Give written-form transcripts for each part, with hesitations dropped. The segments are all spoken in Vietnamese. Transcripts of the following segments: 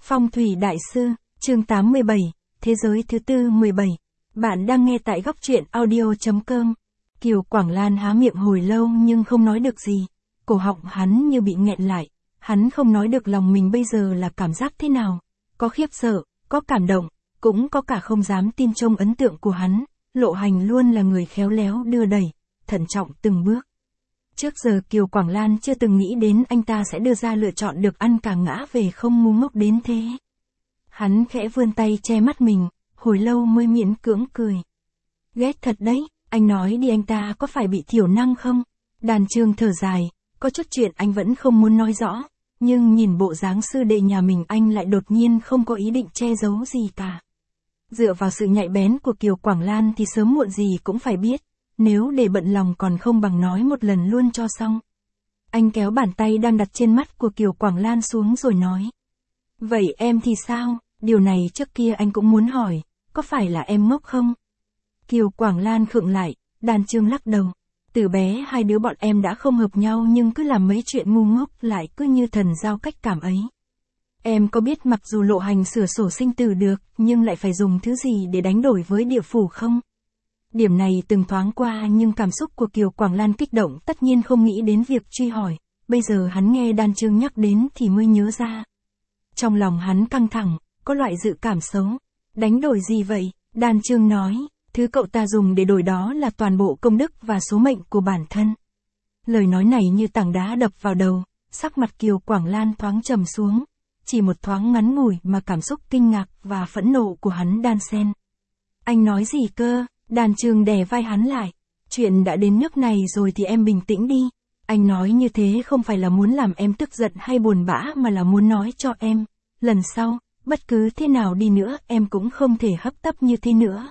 Phong thủy đại sư, chương 87, thế giới thứ tư 17. Bạn đang nghe tại góc truyện audio.com. Kiều Quảng Lan há miệng hồi lâu nhưng không nói được gì. Cổ họng hắn như bị nghẹn lại. Hắn không nói được lòng mình bây giờ là cảm giác thế nào. Có khiếp sợ, có cảm động, cũng có cả không dám tin trong ấn tượng của hắn. Lộ Hành luôn là người khéo léo đưa đẩy, thận trọng từng bước. Trước giờ Kiều Quảng Lan chưa từng nghĩ đến anh ta sẽ đưa ra lựa chọn được ăn cả ngã về không ngu ngốc đến thế. Hắn khẽ vươn tay che mắt mình, hồi lâu mới miễn cưỡng cười. Ghét thật đấy, anh nói đi, anh ta có phải bị thiểu năng không? Đàn Trường thở dài, có chút chuyện anh vẫn không muốn nói rõ, nhưng nhìn bộ dáng sư đệ nhà mình anh lại đột nhiên không có ý định che giấu gì cả. Dựa vào sự nhạy bén của Kiều Quảng Lan thì sớm muộn gì cũng phải biết. Nếu để bận lòng còn không bằng nói một lần luôn cho xong. Anh kéo bàn tay đang đặt trên mắt của Kiều Quảng Lan xuống rồi nói. Vậy em thì sao? Điều này trước kia anh cũng muốn hỏi, có phải là em ngốc không? Kiều Quảng Lan khựng lại, Đàn Trường lắc đầu. Từ bé hai đứa bọn em đã không hợp nhau nhưng cứ làm mấy chuyện ngu ngốc lại cứ như thần giao cách cảm ấy. Em có biết mặc dù Lộ Hành sửa sổ sinh tử được nhưng lại phải dùng thứ gì để đánh đổi với địa phủ không? Điểm này từng thoáng qua nhưng cảm xúc của Kiều Quảng Lan kích động tất nhiên không nghĩ đến việc truy hỏi, bây giờ hắn nghe Đàn Trường nhắc đến thì mới nhớ ra. Trong lòng hắn căng thẳng, có loại dự cảm xấu. Đánh đổi gì vậy? Đàn Trường nói, thứ cậu ta dùng để đổi đó là toàn bộ công đức và số mệnh của bản thân. Lời nói này như tảng đá đập vào đầu, sắc mặt Kiều Quảng Lan thoáng trầm xuống, chỉ một thoáng ngắn ngủi mà cảm xúc kinh ngạc và phẫn nộ của hắn đan xen. Anh nói gì cơ? Đàn Trường đè vai hắn lại. Chuyện đã đến nước này rồi thì em bình tĩnh đi. Anh nói như thế không phải là muốn làm em tức giận hay buồn bã mà là muốn nói cho em. Lần sau, bất cứ thế nào đi nữa em cũng không thể hấp tấp như thế nữa.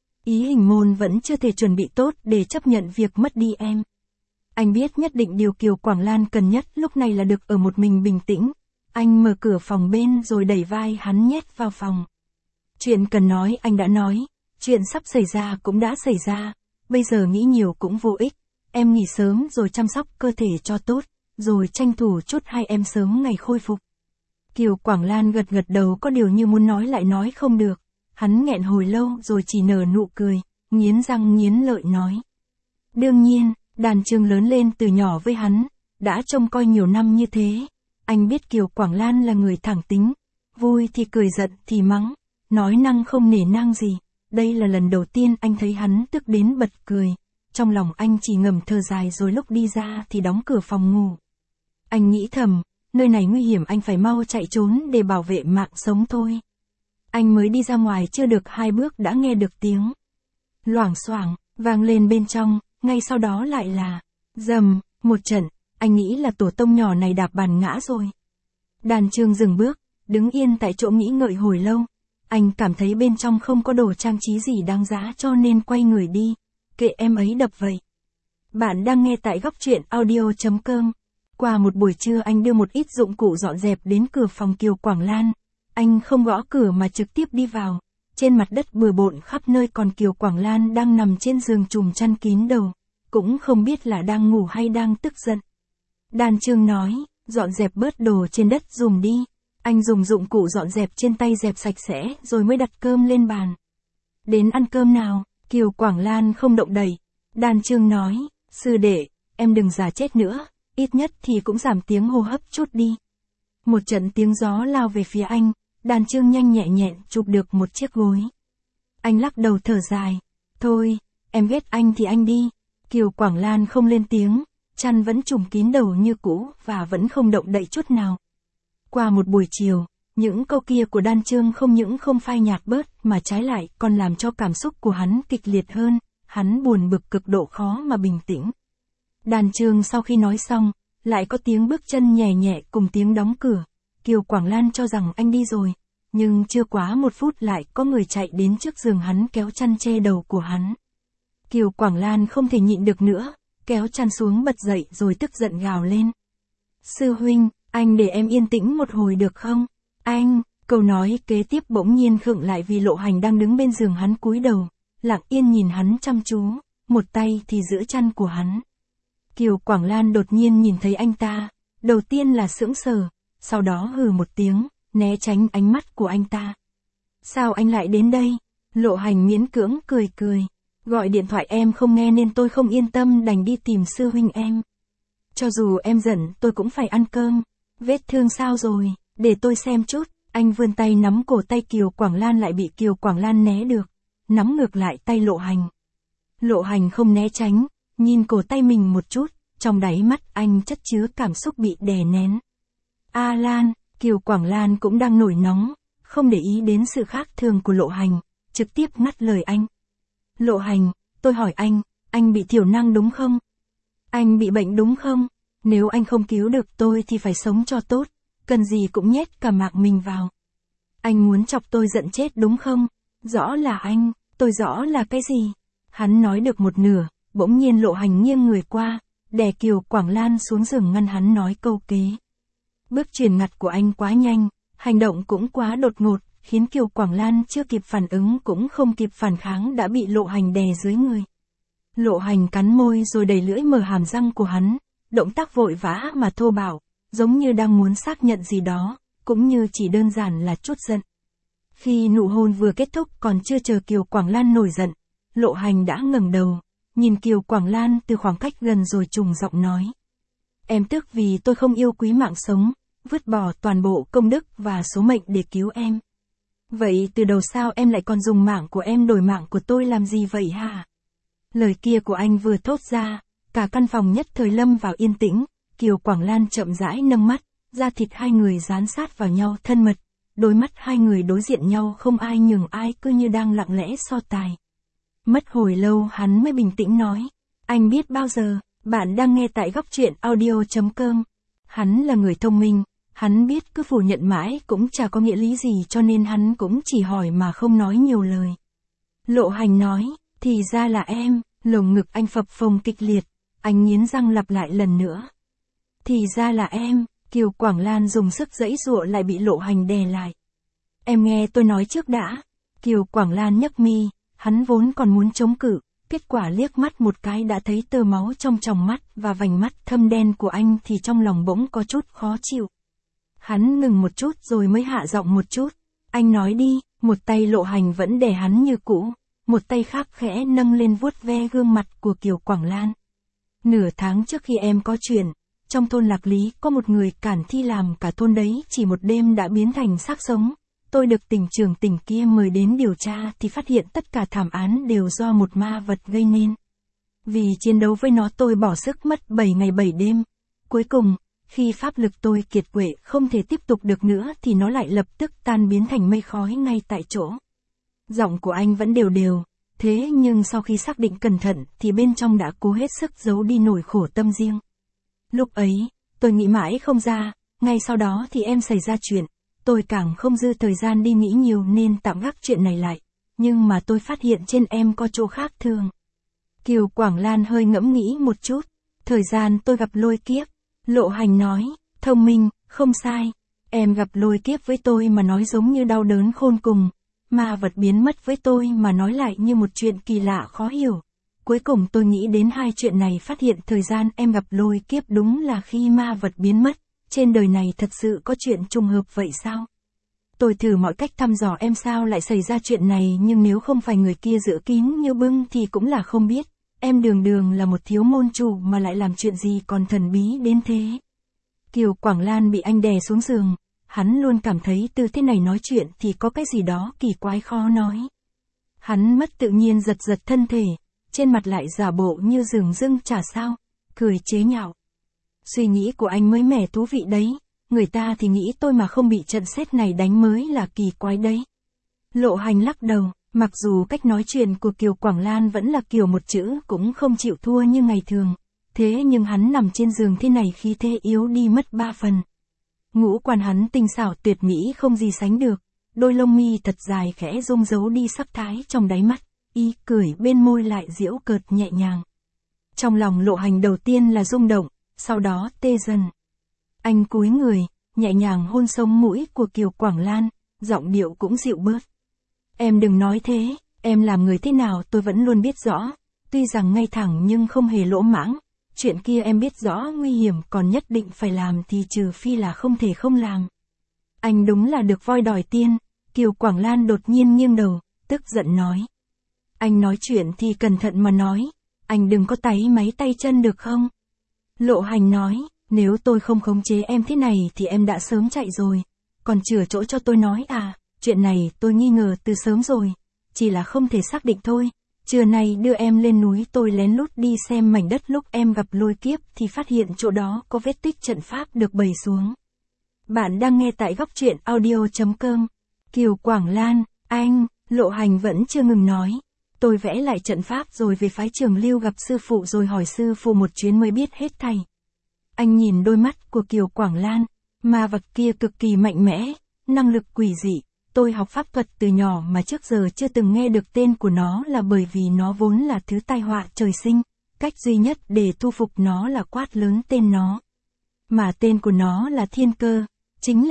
Ý Hình Môn vẫn chưa thể chuẩn bị tốt để chấp nhận việc mất đi em. Anh biết nhất định điều Kiều Quảng Lan cần nhất lúc này là được ở một mình bình tĩnh. Anh mở cửa phòng bên rồi đẩy vai hắn nhét vào phòng. Chuyện cần nói anh đã nói. Chuyện sắp xảy ra cũng đã xảy ra, bây giờ nghĩ nhiều cũng vô ích, em nghỉ sớm rồi chăm sóc cơ thể cho tốt, rồi tranh thủ chút hai em sớm ngày khôi phục. Kiều Quảng Lan gật gật đầu, có điều như muốn nói lại nói không được, hắn nghẹn hồi lâu rồi chỉ nở nụ cười, nghiến răng nghiến lợi nói. Đương nhiên, Đàn Trường lớn lên từ nhỏ với hắn, đã trông coi nhiều năm như thế, anh biết Kiều Quảng Lan là người thẳng tính, vui thì cười giận thì mắng, nói năng không nể nang gì. Đây là lần đầu tiên anh thấy hắn tức đến bật cười, trong lòng anh chỉ ngầm thở dài rồi lúc đi ra thì đóng cửa phòng ngủ. Anh nghĩ thầm, nơi này nguy hiểm, anh phải mau chạy trốn để bảo vệ mạng sống thôi. Anh mới đi ra ngoài chưa được 2 bước đã nghe được tiếng loảng xoảng vang lên bên trong, ngay sau đó lại là rầm, một trận, anh nghĩ là tổ tông nhỏ này đạp bàn ngã rồi. Đàn Trường dừng bước, đứng yên tại chỗ nghĩ ngợi hồi lâu. Anh cảm thấy bên trong không có đồ trang trí gì đáng giá cho nên quay người đi, kệ em ấy đập vậy. Bạn đang nghe tại góc truyện audio.com. Qua một buổi trưa anh đưa một ít dụng cụ dọn dẹp đến cửa phòng Kiều Quảng Lan. Anh không gõ cửa mà trực tiếp đi vào. Trên mặt đất bừa bộn khắp nơi, còn Kiều Quảng Lan đang nằm trên giường trùm chăn kín đầu, cũng không biết là đang ngủ hay đang tức giận. Đàn Trường nói, dọn dẹp bớt đồ trên đất dùm đi. Anh dùng dụng cụ dọn dẹp trên tay dẹp sạch sẽ rồi mới đặt cơm lên bàn. Đến ăn cơm nào? Kiều Quảng Lan không động đậy. Đàn Trường nói, sư đệ, em đừng giả chết nữa, ít nhất thì cũng giảm tiếng hô hấp chút đi. Một trận tiếng gió lao về phía anh, Đàn Trường nhanh nhẹ nhẹn chụp được một chiếc gối. Anh lắc đầu thở dài, thôi, em ghét anh thì anh đi. Kiều Quảng Lan không lên tiếng, chăn vẫn trùm kín đầu như cũ và vẫn không động đậy chút nào. Qua một buổi chiều, những câu kia của Đàn Trường không những không phai nhạt bớt mà trái lại còn làm cho cảm xúc của hắn kịch liệt hơn, hắn buồn bực cực độ khó mà bình tĩnh. Đàn Trường sau khi nói xong, lại có tiếng bước chân nhẹ nhẹ cùng tiếng đóng cửa. Kiều Quảng Lan cho rằng anh đi rồi, nhưng chưa quá 1 phút lại có người chạy đến trước giường hắn kéo chăn che đầu của hắn. Kiều Quảng Lan không thể nhịn được nữa, kéo chăn xuống bật dậy rồi tức giận gào lên. Sư huynh, anh để em yên tĩnh một hồi được không? Anh, câu nói kế tiếp bỗng nhiên khựng lại vì Lộ Hành đang đứng bên giường hắn cúi đầu, lặng yên nhìn hắn chăm chú, một tay thì giữ chăn của hắn. Kiều Quảng Lan đột nhiên nhìn thấy anh ta, đầu tiên là sững sờ, sau đó hừ một tiếng, né tránh ánh mắt của anh ta. Sao anh lại đến đây? Lộ Hành miễn cưỡng cười cười. Gọi điện thoại em không nghe nên tôi không yên tâm đành đi tìm sư huynh em. Cho dù em giận tôi cũng phải ăn cơm. Vết thương sao rồi, để tôi xem chút. Anh vươn tay nắm cổ tay Kiều Quảng Lan lại bị Kiều Quảng Lan né được. Nắm ngược lại tay Lộ Hành. Lộ Hành không né tránh, nhìn cổ tay mình một chút, trong đáy mắt anh chất chứa cảm xúc bị đè nén. A Lan, Kiều Quảng Lan cũng đang nổi nóng, không để ý đến sự khác thường của Lộ Hành, trực tiếp ngắt lời anh. Lộ Hành, tôi hỏi anh bị thiểu năng đúng không? Anh bị bệnh đúng không? Nếu anh không cứu được tôi thì phải sống cho tốt, cần gì cũng nhét cả mạng mình vào. Anh muốn chọc tôi giận chết đúng không? Rõ là anh, tôi rõ là cái gì? Hắn nói được một nửa, bỗng nhiên Lộ Hành nghiêng người qua, đè Kiều Quảng Lan xuống giường ngăn hắn nói câu kế. Bước chuyển ngặt của anh quá nhanh, hành động cũng quá đột ngột, khiến Kiều Quảng Lan chưa kịp phản ứng cũng không kịp phản kháng đã bị Lộ Hành đè dưới người. Lộ Hành cắn môi rồi đẩy lưỡi mở hàm răng của hắn, động tác vội vã mà thô bạo, giống như đang muốn xác nhận gì đó, cũng như chỉ đơn giản là chút giận. Khi nụ hôn vừa kết thúc còn chưa chờ Kiều Quảng Lan nổi giận, Lộ Hành đã ngẩng đầu, nhìn Kiều Quảng Lan từ khoảng cách gần rồi trùng giọng nói. Em tức vì tôi không yêu quý mạng sống, vứt bỏ toàn bộ công đức và số mệnh để cứu em. Vậy từ đầu sao em lại còn dùng mạng của em đổi mạng của tôi làm gì vậy hả? Lời kia của anh vừa thốt ra, cả căn phòng nhất thời lâm vào yên tĩnh, Kiều Quảng Lan chậm rãi nâng mắt, da thịt hai người dán sát vào nhau thân mật, đôi mắt hai người đối diện nhau không ai nhường ai cứ như đang lặng lẽ so tài. Mất hồi lâu hắn mới bình tĩnh nói, anh biết bao giờ, bạn đang nghe tại Góc Truyện Audio.com. Hắn là người thông minh, hắn biết cứ phủ nhận mãi cũng chả có nghĩa lý gì cho nên hắn cũng chỉ hỏi mà không nói nhiều lời. Lộ Hành nói, thì ra là em, lồng ngực anh phập phồng kịch liệt, anh nghiến răng lặp lại lần nữa. Thì ra là em, Kiều Quảng Lan dùng sức giãy giụa lại bị Lộ Hành đè lại. Em nghe tôi nói trước đã. Kiều Quảng Lan nhấc mi, hắn vốn còn muốn chống cự, kết quả liếc mắt một cái đã thấy tơ máu trong tròng mắt và vành mắt thâm đen của anh thì trong lòng bỗng có chút khó chịu. Hắn ngừng một chút rồi mới hạ giọng một chút. Anh nói đi, một tay Lộ Hành vẫn đè hắn như cũ, một tay khác khẽ nâng lên vuốt ve gương mặt của Kiều Quảng Lan. Nửa tháng trước khi em có chuyện, trong thôn Lạc Lý có một người cản thi làm cả thôn đấy chỉ một đêm đã biến thành xác sống. Tôi được tỉnh trưởng tỉnh kia mời đến điều tra thì phát hiện tất cả thảm án đều do một ma vật gây nên. Vì chiến đấu với nó tôi bỏ sức mất 7 ngày 7 đêm. Cuối cùng, khi pháp lực tôi kiệt quệ không thể tiếp tục được nữa thì nó lại lập tức tan biến thành mây khói ngay tại chỗ. Giọng của anh vẫn đều đều, thế nhưng sau khi xác định cẩn thận thì bên trong đã cố hết sức giấu đi nỗi khổ tâm riêng. Lúc ấy, tôi nghĩ mãi không ra, ngay sau đó thì em xảy ra chuyện. Tôi càng không dư thời gian đi nghĩ nhiều nên tạm gác chuyện này lại, nhưng mà tôi phát hiện trên em có chỗ khác thường. Kiều Quảng Lan hơi ngẫm nghĩ một chút, thời gian tôi gặp lôi kiếp, Lộ Hành nói, thông minh, không sai, em gặp lôi kiếp với tôi mà nói giống như đau đớn khôn cùng, ma vật biến mất với tôi mà nói lại như một chuyện kỳ lạ khó hiểu. Cuối cùng tôi nghĩ đến hai chuyện này phát hiện thời gian em gặp lôi kiếp đúng là khi ma vật biến mất. Trên đời này thật sự có chuyện trùng hợp vậy sao? Tôi thử mọi cách thăm dò em sao lại xảy ra chuyện này nhưng nếu không phải người kia giữ kín như bưng thì cũng là không biết. Em đường đường là một thiếu môn chủ mà lại làm chuyện gì còn thần bí đến thế. Kiều Quảng Lan bị anh đè xuống giường, hắn luôn cảm thấy từ thế này nói chuyện thì có cái gì đó kỳ quái khó nói. Hắn mất tự nhiên giật giật thân thể, trên mặt lại giả bộ như dửng dưng chả sao, cười chế nhạo. Suy nghĩ của anh mới mẻ thú vị đấy, người ta thì nghĩ tôi mà không bị trận sét này đánh mới là kỳ quái đấy. Lộ Hành lắc đầu, mặc dù cách nói chuyện của Kiều Quảng Lan vẫn là kiểu một chữ cũng không chịu thua như ngày thường, thế nhưng hắn nằm trên giường thế này khí thế yếu đi mất 3 phần. Ngũ quan hắn tinh xảo tuyệt mỹ không gì sánh được, đôi lông mi thật dài khẽ rung giấu đi sắc thái trong đáy mắt, y cười bên môi lại giễu cợt nhẹ nhàng. Trong lòng Lộ Hành đầu tiên là rung động, sau đó tê dần. Anh cúi người, nhẹ nhàng hôn sống mũi của Kiều Quảng Lan, giọng điệu cũng dịu bớt. Em đừng nói thế, em làm người thế nào tôi vẫn luôn biết rõ, tuy rằng ngay thẳng nhưng không hề lỗ mãng, chuyện kia em biết rõ nguy hiểm còn nhất định phải làm thì trừ phi là không thể không làm. Anh đúng là được voi đòi tiên. Kiều Quảng Lan đột nhiên nghiêng đầu, tức giận nói. Anh nói chuyện thì cẩn thận mà nói, anh đừng có táy máy tay chân được không? Lộ Hành nói, nếu tôi không khống chế em thế này thì em đã sớm chạy rồi. Còn chừa chỗ cho tôi nói à, chuyện này tôi nghi ngờ từ sớm rồi. Chỉ là không thể xác định thôi. Trưa nay đưa em lên núi tôi lén lút đi xem mảnh đất lúc em gặp lôi kiếp thì phát hiện chỗ đó có vết tích trận pháp được bày xuống. Bạn đang nghe tại góc truyện audio.com. Kiều Quảng Lan, anh, Lộ Hành vẫn chưa ngừng nói. Tôi vẽ lại trận pháp rồi về phái Trường Lưu gặp sư phụ rồi hỏi sư phụ một chuyến mới biết hết thảy. Anh nhìn đôi mắt của Kiều Quảng Lan, ma vật kia cực kỳ mạnh mẽ, năng lực quỷ dị. Tôi học pháp thuật từ nhỏ mà trước giờ chưa từng nghe được tên của nó là bởi vì nó vốn là thứ tai họa trời sinh. Cách duy nhất để thu phục nó là quát lớn tên nó. Mà tên của nó là Thiên Cơ, chính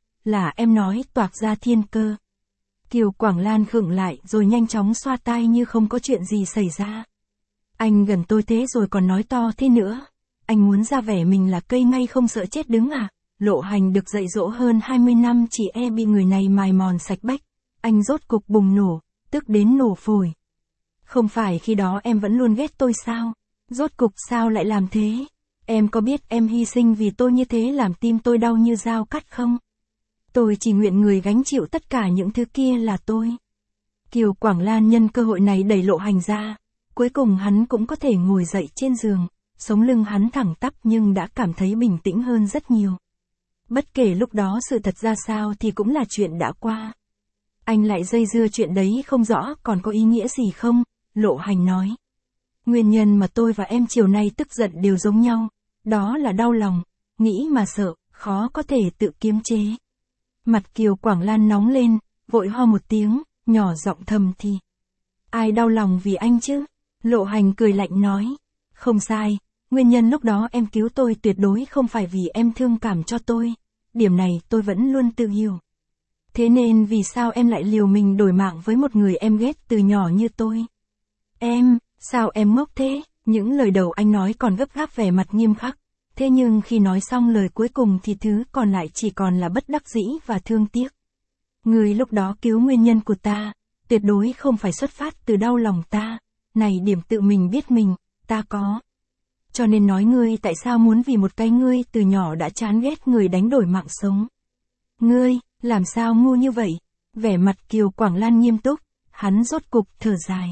là em nói toạc ra thiên cơ. Kiều Quảng Lan khựng lại rồi nhanh chóng xoa tay như không có chuyện gì xảy ra. Anh gần tôi thế rồi còn nói to thế nữa. Anh muốn ra vẻ mình là cây ngay không sợ chết đứng à? Lộ Hành được dạy dỗ hơn 20 năm chỉ e bị người này mài mòn sạch bách. Anh rốt cục bùng nổ, tức đến nổ phổi. Không phải khi đó em vẫn luôn ghét tôi sao? Rốt cục sao lại làm thế? Em có biết em hy sinh vì tôi như thế làm tim tôi đau như dao cắt không? Tôi chỉ nguyện người gánh chịu tất cả những thứ kia là tôi. Kiều Quảng Lan nhân cơ hội này đẩy Lộ Hành ra. Cuối cùng hắn cũng có thể ngồi dậy trên giường. Sống lưng hắn thẳng tắp nhưng đã cảm thấy bình tĩnh hơn rất nhiều. Bất kể lúc đó sự thật ra sao thì cũng là chuyện đã qua. Anh lại dây dưa chuyện đấy không rõ còn có ý nghĩa gì không? Lộ Hành nói. Nguyên nhân mà tôi và em chiều nay tức giận đều giống nhau. Đó là đau lòng, nghĩ mà sợ, khó có thể tự kiềm chế. Mặt Kiều Quảng Lan nóng lên, vội ho một tiếng, nhỏ giọng thầm thì. Ai đau lòng vì anh chứ? Lộ Hành cười lạnh nói. Không sai, nguyên nhân lúc đó em cứu tôi tuyệt đối không phải vì em thương cảm cho tôi. Điểm này tôi vẫn luôn tự hiểu. Thế nên vì sao em lại liều mình đổi mạng với một người em ghét từ nhỏ như tôi? Em, sao em ngốc thế? Những lời đầu anh nói còn gấp gáp vẻ mặt nghiêm khắc. Thế nhưng khi nói xong lời cuối cùng thì thứ còn lại chỉ còn là bất đắc dĩ và thương tiếc. Người lúc đó cứu nguyên nhân của ta, tuyệt đối không phải xuất phát từ đau lòng ta. Này điểm tự mình biết mình, ta có. Cho nên nói ngươi tại sao muốn vì một cái ngươi từ nhỏ đã chán ghét người đánh đổi mạng sống. Ngươi, làm sao ngu như vậy? Vẻ mặt Kiều Quảng Lan nghiêm túc, hắn rốt cục thở dài.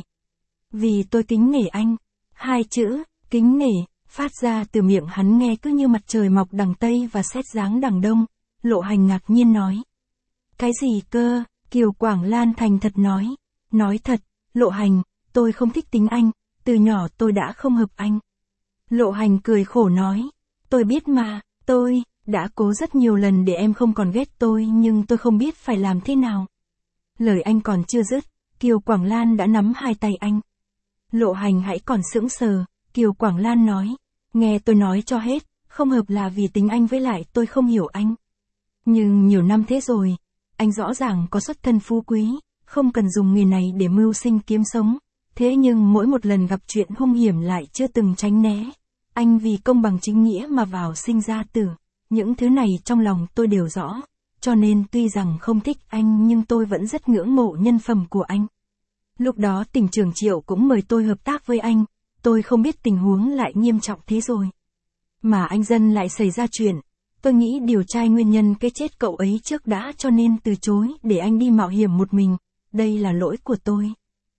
Vì tôi kính nể anh. Hai chữ, kính nể, phát ra từ miệng hắn nghe cứ như mặt trời mọc đằng Tây và sét giáng đằng Đông. Lộ Hành ngạc nhiên nói. Cái gì cơ? Kiều Quảng Lan thành thật nói. Nói thật, Lộ Hành, tôi không thích tính anh, từ nhỏ tôi đã không hợp anh. Lộ Hành cười khổ nói. Tôi biết mà, tôi đã cố rất nhiều lần để em không còn ghét tôi nhưng tôi không biết phải làm thế nào. Lời anh còn chưa dứt, Kiều Quảng Lan đã nắm hai tay anh. Lộ Hành hãy còn sững sờ, Kiều Quảng Lan nói. Nghe tôi nói cho hết, không hợp là vì tính anh với lại tôi không hiểu anh. Nhưng nhiều năm thế rồi, anh rõ ràng có xuất thân phú quý, không cần dùng nghề này để mưu sinh kiếm sống. Thế nhưng mỗi một lần gặp chuyện hung hiểm lại chưa từng tránh né. Anh vì công bằng chính nghĩa mà vào sinh ra tử. Những thứ này trong lòng tôi đều rõ. Cho nên tuy rằng không thích anh nhưng tôi vẫn rất ngưỡng mộ nhân phẩm của anh. Lúc đó tỉnh trưởng Triệu cũng mời tôi hợp tác với anh. Tôi không biết tình huống lại nghiêm trọng thế rồi. Mà anh Dân lại xảy ra chuyện. Tôi nghĩ điều tra nguyên nhân cái chết cậu ấy trước đã cho nên từ chối để anh đi mạo hiểm một mình. Đây là lỗi của tôi.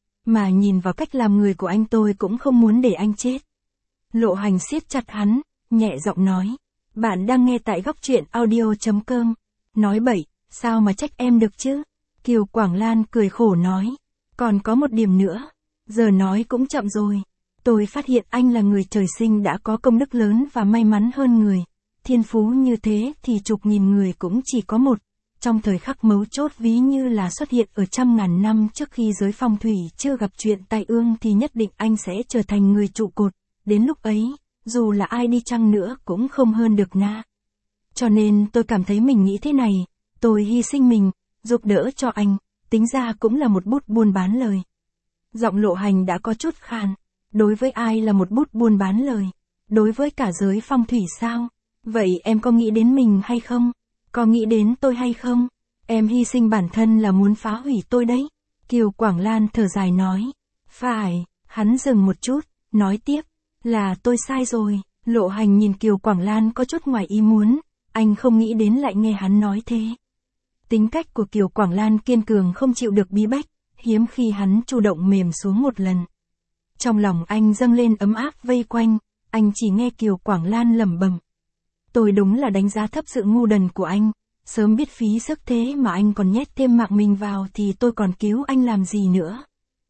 Mà nhìn vào cách làm người của anh tôi cũng không muốn để anh chết. Lộ Hành siết chặt hắn, nhẹ giọng nói. Bạn đang nghe tại góc truyện audio.com. Nói bậy, sao mà trách em được chứ? Kiều Quảng Lan cười khổ nói. Còn có một điểm nữa. Giờ nói cũng chậm rồi. Tôi phát hiện anh là người trời sinh đã có công đức lớn và may mắn hơn người. Thiên phú như thế thì chục nghìn người cũng chỉ có một. Trong thời khắc mấu chốt ví như là xuất hiện ở trăm ngàn năm trước khi giới phong thủy chưa gặp chuyện tai ương thì nhất định anh sẽ trở thành người trụ cột. Đến lúc ấy, dù là ai đi chăng nữa cũng không hơn được na. Cho nên tôi cảm thấy mình nghĩ thế này, tôi hy sinh mình, giúp đỡ cho anh, tính ra cũng là một bút buôn bán lời. Giọng Lộ Hành đã có chút khàn. Đối với ai là một bút buôn bán lời? Đối với cả giới phong thủy sao? Vậy em có nghĩ đến mình hay không? Có nghĩ đến tôi hay không? Em hy sinh bản thân là muốn phá hủy tôi đấy. Kiều Quảng Lan thở dài nói. Phải, hắn dừng một chút, nói tiếp, là tôi sai rồi. Lộ Hành nhìn Kiều Quảng Lan có chút ngoài ý muốn, anh không nghĩ đến lại nghe hắn nói thế. Tính cách của Kiều Quảng Lan kiên cường không chịu được bí bách, hiếm khi hắn chủ động mềm xuống một lần. Trong lòng anh dâng lên ấm áp vây quanh, anh chỉ nghe Kiều Quảng Lan lẩm bẩm. Tôi đúng là đánh giá thấp sự ngu đần của anh, sớm biết phí sức thế mà anh còn nhét thêm mạng mình vào thì tôi còn cứu anh làm gì nữa.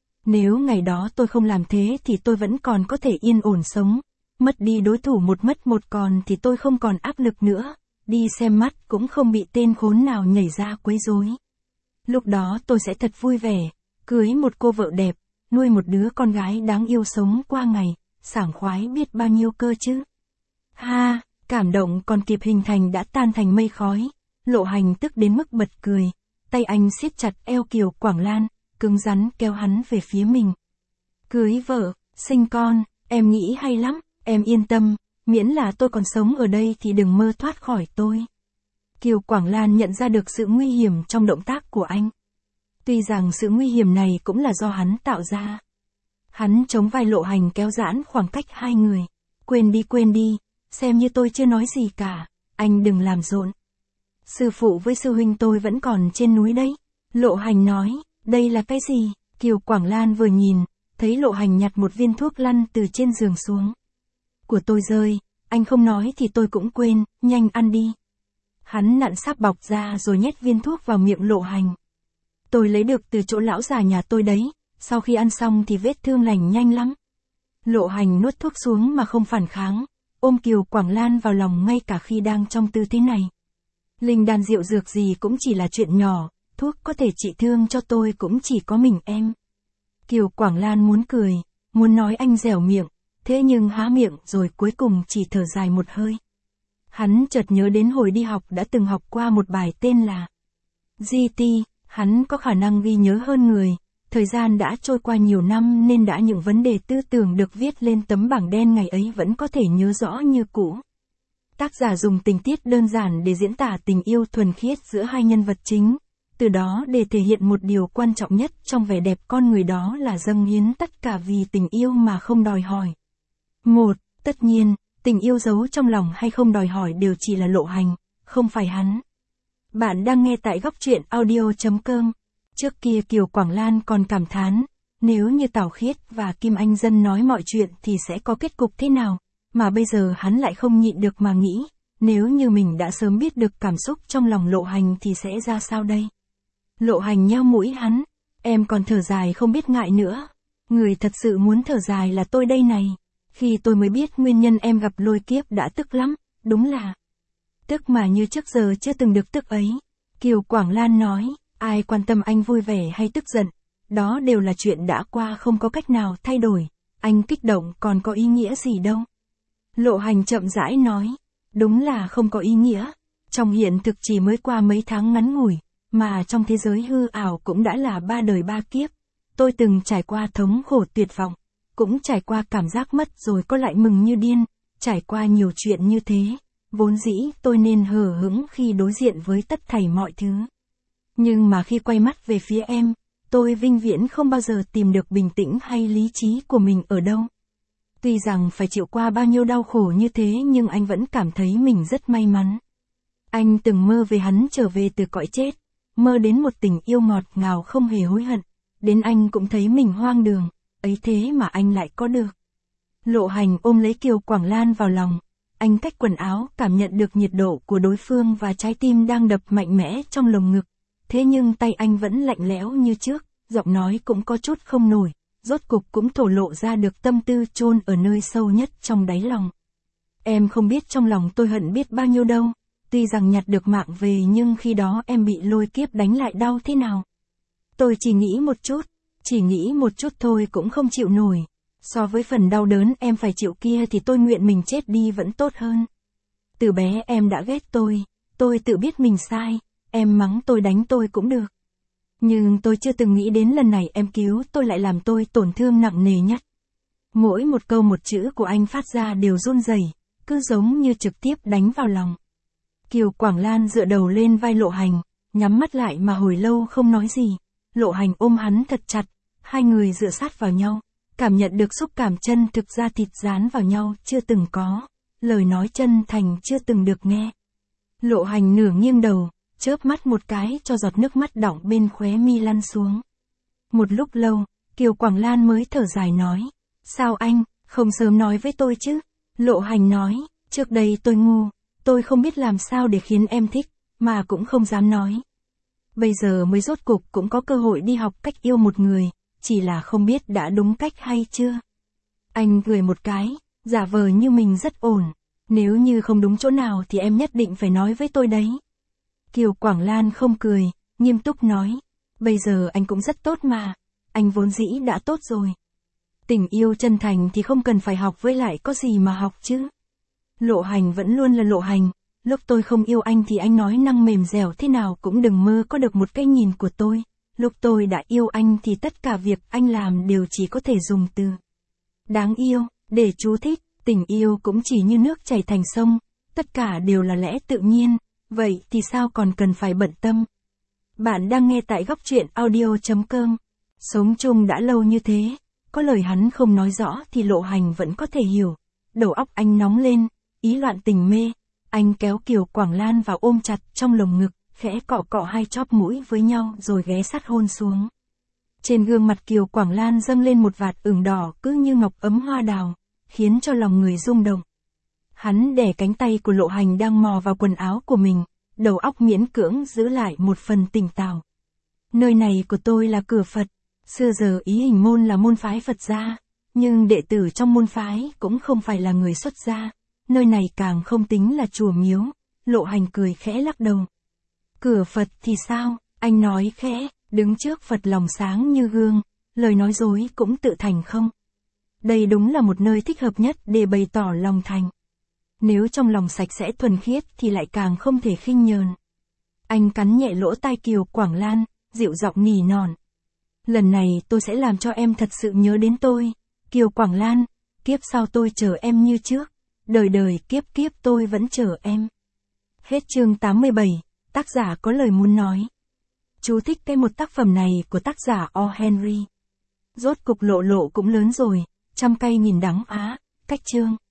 Nếu ngày đó tôi không làm thế thì tôi vẫn còn có thể yên ổn sống, mất đi đối thủ một mất một còn thì tôi không còn áp lực nữa, đi xem mắt cũng không bị tên khốn nào nhảy ra quấy rối. Lúc đó tôi sẽ thật vui vẻ, cưới một cô vợ đẹp, nuôi một đứa con gái đáng yêu sống qua ngày, sảng khoái biết bao nhiêu cơ chứ. Ha, cảm động còn kịp hình thành đã tan thành mây khói, Lộ Hành tức đến mức bật cười, tay anh siết chặt eo Kiều Quảng Lan, cứng rắn kéo hắn về phía mình. Cưới vợ, sinh con, em nghĩ hay lắm, em yên tâm, miễn là tôi còn sống ở đây thì đừng mơ thoát khỏi tôi. Kiều Quảng Lan nhận ra được sự nguy hiểm trong động tác của anh. Tuy rằng sự nguy hiểm này cũng là do hắn tạo ra. Hắn chống vai Lộ Hành kéo giãn khoảng cách hai người. Quên đi, xem như tôi chưa nói gì cả, anh đừng làm rộn. Sư phụ với sư huynh tôi vẫn còn trên núi đấy. Lộ Hành nói, đây là cái gì? Kiều Quảng Lan vừa nhìn, thấy Lộ Hành nhặt một viên thuốc lăn từ trên giường xuống. Của tôi rơi, anh không nói thì tôi cũng quên, nhanh ăn đi. Hắn nặn sáp bọc ra rồi nhét viên thuốc vào miệng Lộ Hành. Tôi lấy được từ chỗ lão già nhà tôi đấy, sau khi ăn xong thì vết thương lành nhanh lắm. Lộ Hành nuốt thuốc xuống mà không phản kháng, ôm Kiều Quảng Lan vào lòng ngay cả khi đang trong tư thế này. Linh đan rượu dược gì cũng chỉ là chuyện nhỏ, thuốc có thể trị thương cho tôi cũng chỉ có mình em. Kiều Quảng Lan muốn cười, muốn nói anh dẻo miệng, thế nhưng há miệng rồi cuối cùng chỉ thở dài một hơi. Hắn chợt nhớ đến hồi đi học đã từng học qua một bài tên là GT, hắn có khả năng ghi nhớ hơn người, thời gian đã trôi qua nhiều năm nên đã những vấn đề tư tưởng được viết lên tấm bảng đen ngày ấy vẫn có thể nhớ rõ như cũ. Tác giả dùng tình tiết đơn giản để diễn tả tình yêu thuần khiết giữa hai nhân vật chính, từ đó để thể hiện một điều quan trọng nhất trong vẻ đẹp con người đó là dâng hiến tất cả vì tình yêu mà không đòi hỏi. Tất nhiên, tình yêu giấu trong lòng hay không đòi hỏi đều chỉ là Lộ Hành, không phải hắn. Bạn đang nghe tại góc truyện audio.com. Trước kia Kiều Quảng Lan còn cảm thán, nếu như Tào Khiết và Kim Anh Dân nói mọi chuyện thì sẽ có kết cục thế nào, mà bây giờ hắn lại không nhịn được mà nghĩ, nếu như mình đã sớm biết được cảm xúc trong lòng Lộ Hành thì sẽ ra sao đây? Lộ Hành nheo mũi hắn, em còn thở dài không biết ngại nữa. Người thật sự muốn thở dài là tôi đây này. Khi tôi mới biết nguyên nhân em gặp lôi kiếp đã tức lắm, đúng là tức mà như trước giờ chưa từng được tức ấy. Kiều Quảng Lan nói, ai quan tâm anh vui vẻ hay tức giận, đó đều là chuyện đã qua không có cách nào thay đổi, anh kích động còn có ý nghĩa gì đâu. Lộ Hành chậm rãi nói, đúng là không có ý nghĩa, trong hiện thực chỉ mới qua mấy tháng ngắn ngủi, mà trong thế giới hư ảo cũng đã là 3 đời 3 kiếp. Tôi từng trải qua thống khổ tuyệt vọng, cũng trải qua cảm giác mất rồi có lại mừng như điên, trải qua nhiều chuyện như thế, vốn dĩ tôi nên hờ hững khi đối diện với tất thảy mọi thứ. Nhưng mà khi quay mắt về phía em, tôi vĩnh viễn không bao giờ tìm được bình tĩnh hay lý trí của mình ở đâu. Tuy rằng phải chịu qua bao nhiêu đau khổ như thế nhưng anh vẫn cảm thấy mình rất may mắn. Anh từng mơ về hắn trở về từ cõi chết, mơ đến một tình yêu ngọt ngào không hề hối hận, đến anh cũng thấy mình hoang đường, ấy thế mà anh lại có được. Lộ Hành ôm lấy Kiều Quảng Lan vào lòng, anh cách quần áo cảm nhận được nhiệt độ của đối phương và trái tim đang đập mạnh mẽ trong lồng ngực, thế nhưng tay anh vẫn lạnh lẽo như trước, giọng nói cũng có chút không nổi, rốt cục cũng thổ lộ ra được tâm tư chôn ở nơi sâu nhất trong đáy lòng. Em không biết trong lòng tôi hận biết bao nhiêu đâu, tuy rằng nhặt được mạng về nhưng khi đó em bị lôi kiếp đánh lại đau thế nào. Tôi chỉ nghĩ một chút thôi cũng không chịu nổi, so với phần đau đớn em phải chịu kia thì tôi nguyện mình chết đi vẫn tốt hơn. Từ bé em đã ghét tôi tự biết mình sai, em mắng tôi đánh tôi cũng được. Nhưng tôi chưa từng nghĩ đến lần này em cứu tôi lại làm tôi tổn thương nặng nề nhất. Mỗi một câu một chữ của anh phát ra đều run rẩy, cứ giống như trực tiếp đánh vào lòng. Kiều Quảng Lan dựa đầu lên vai Lộ Hành, nhắm mắt lại mà hồi lâu không nói gì. Lộ Hành ôm hắn thật chặt, hai người dựa sát vào nhau, cảm nhận được xúc cảm chân thực da thịt dán vào nhau chưa từng có, lời nói chân thành chưa từng được nghe. Lộ Hành nửa nghiêng đầu, chớp mắt một cái cho giọt nước mắt đọng bên khóe mi lăn xuống. Một lúc lâu, Kiều Quảng Lan mới thở dài nói, sao anh, không sớm nói với tôi chứ? Lộ Hành nói, trước đây tôi ngu, tôi không biết làm sao để khiến em thích, mà cũng không dám nói. Bây giờ mới rốt cục cũng có cơ hội đi học cách yêu một người, chỉ là không biết đã đúng cách hay chưa. Anh cười một cái, giả vờ như mình rất ổn, nếu như không đúng chỗ nào thì em nhất định phải nói với tôi đấy. Kiều Quảng Lan không cười, nghiêm túc nói, bây giờ anh cũng rất tốt mà, anh vốn dĩ đã tốt rồi. Tình yêu chân thành thì không cần phải học, với lại có gì mà học chứ. Lộ Hành vẫn luôn là Lộ Hành, lúc tôi không yêu anh thì anh nói năng mềm dẻo thế nào cũng đừng mơ có được một cái nhìn của tôi. Lúc tôi đã yêu anh thì tất cả việc anh làm đều chỉ có thể dùng từ đáng yêu, để chú thích, tình yêu cũng chỉ như nước chảy thành sông, tất cả đều là lẽ tự nhiên, vậy thì sao còn cần phải bận tâm. Bạn đang nghe tại góc truyện audio.com. Sống chung đã lâu như thế, có lời hắn không nói rõ thì Lộ Hành vẫn có thể hiểu. Đầu óc anh nóng lên, ý loạn tình mê, anh kéo Kiều Quảng Lan vào ôm chặt trong lồng ngực, khẽ cọ cọ hai chóp mũi với nhau rồi ghé sát hôn xuống. Trên gương mặt Kiều Quảng Lan dâng lên một vạt ửng đỏ cứ như ngọc ấm hoa đào, khiến cho lòng người rung động. Hắn đè cánh tay của Lộ Hành đang mò vào quần áo của mình, đầu óc miễn cưỡng giữ lại một phần tỉnh táo. Nơi này của tôi là cửa Phật, xưa giờ Ý Hình môn là môn phái Phật gia, nhưng đệ tử trong môn phái cũng không phải là người xuất gia, nơi này càng không tính là chùa miếu. Lộ Hành cười khẽ lắc đầu. Cửa Phật thì sao, anh nói khẽ, đứng trước Phật lòng sáng như gương, lời nói dối cũng tự thành không. Đây đúng là một nơi thích hợp nhất để bày tỏ lòng thành. Nếu trong lòng sạch sẽ thuần khiết thì lại càng không thể khinh nhờn. Anh cắn nhẹ lỗ tai Kiều Quảng Lan, dịu giọng nỉ non. Lần này tôi sẽ làm cho em thật sự nhớ đến tôi. Kiều Quảng Lan, kiếp sau tôi chờ em như trước. Đời đời kiếp kiếp tôi vẫn chờ em. Hết chương 87, tác giả có lời muốn nói. Chú thích cái một tác phẩm này của tác giả O. Henry. Rốt cục Lộ Lộ cũng lớn rồi, trăm cây nghìn đắng á, cách chương.